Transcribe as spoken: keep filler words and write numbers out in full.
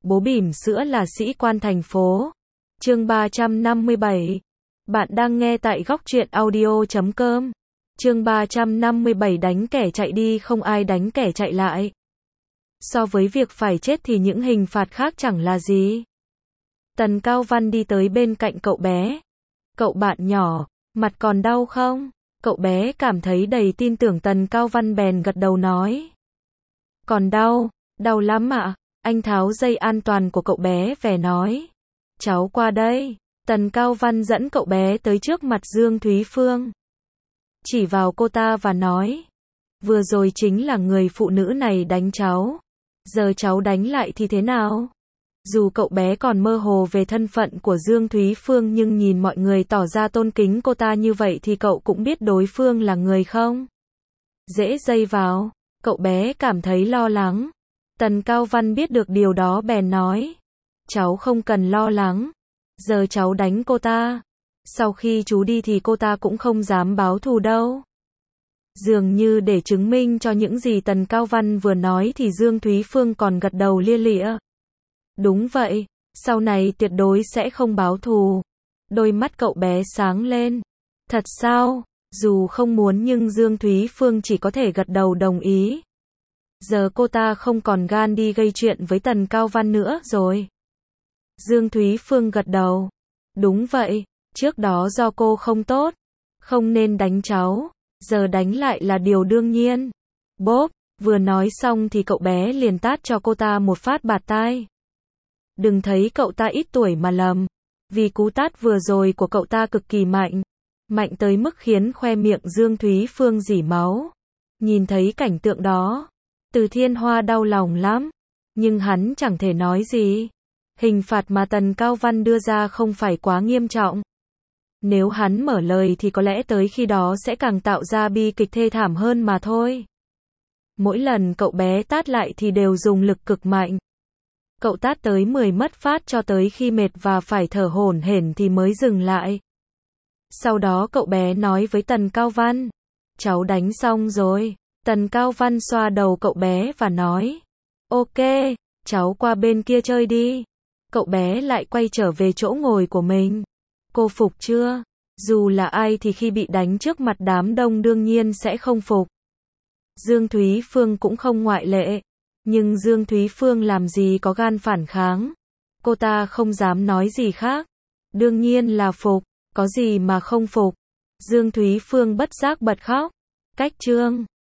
bố bỉm sữa là sĩ quan thành phố. Chương ba trăm năm mươi bảy. Bạn đang nghe tại góc truyện audio chấm com. Chương ba trăm năm mươi bảy đánh kẻ chạy đi không ai đánh kẻ chạy lại. So với việc phải chết thì những hình phạt khác chẳng là gì. Tần Cao Văn đi tới bên cạnh cậu bé. Cậu bạn nhỏ, mặt còn đau không? Cậu bé cảm thấy đầy tin tưởng Tần Cao Văn bèn gật đầu nói. Còn đau, đau lắm ạ. Anh tháo dây an toàn của cậu bé về nói. Cháu qua đây. Tần Cao Văn dẫn cậu bé tới trước mặt Dương Thúy Phương. Chỉ vào cô ta và nói. Vừa rồi chính là người phụ nữ này đánh cháu. Giờ cháu đánh lại thì thế nào? Dù cậu bé còn mơ hồ về thân phận của Dương Thúy Phương nhưng nhìn mọi người tỏ ra tôn kính cô ta như vậy thì cậu cũng biết đối phương là người không dễ dây vào. Cậu bé cảm thấy lo lắng. Tần Cao Văn biết được điều đó bèn nói. Cháu không cần lo lắng. Giờ cháu đánh cô ta. Sau khi chú đi thì cô ta cũng không dám báo thù đâu. Dường như để chứng minh cho những gì Tần Cao Văn vừa nói thì Dương Thúy Phương còn gật đầu lia lịa. Đúng vậy, sau này tuyệt đối sẽ không báo thù. Đôi mắt cậu bé sáng lên. Thật sao? Dù không muốn nhưng Dương Thúy Phương chỉ có thể gật đầu đồng ý. Giờ cô ta không còn gan đi gây chuyện với Tần Cao Văn nữa rồi. Dương Thúy Phương gật đầu. Đúng vậy, trước đó do cô không tốt, không nên đánh cháu, giờ đánh lại là điều đương nhiên. Bốp, vừa nói xong thì cậu bé liền tát cho cô ta một phát bạt tai. Đừng thấy cậu ta ít tuổi mà lầm, vì cú tát vừa rồi của cậu ta cực kỳ mạnh, mạnh tới mức khiến khoe miệng Dương Thúy Phương rỉ máu. Nhìn thấy cảnh tượng đó, Từ Thiên Hoa đau lòng lắm, nhưng hắn chẳng thể nói gì. Hình phạt mà Tần Cao Văn đưa ra không phải quá nghiêm trọng. Nếu hắn mở lời thì có lẽ tới khi đó sẽ càng tạo ra bi kịch thê thảm hơn mà thôi. Mỗi lần cậu bé tát lại thì đều dùng lực cực mạnh. Cậu tát tới mười mất phát cho tới khi mệt và phải thở hổn hển thì mới dừng lại. Sau đó cậu bé nói với Tần Cao Văn. Cháu đánh xong rồi. Tần Cao Văn xoa đầu cậu bé và nói. Ok, cháu qua bên kia chơi đi. Cậu bé lại quay trở về chỗ ngồi của mình. Cô phục chưa? Dù là ai thì khi bị đánh trước mặt đám đông đương nhiên sẽ không phục. Dương Thúy Phương cũng không ngoại lệ. Nhưng Dương Thúy Phương làm gì có gan phản kháng. Cô ta không dám nói gì khác. Đương nhiên là phục, có gì mà không phục. Dương Thúy Phương bất giác bật khóc. Cách chương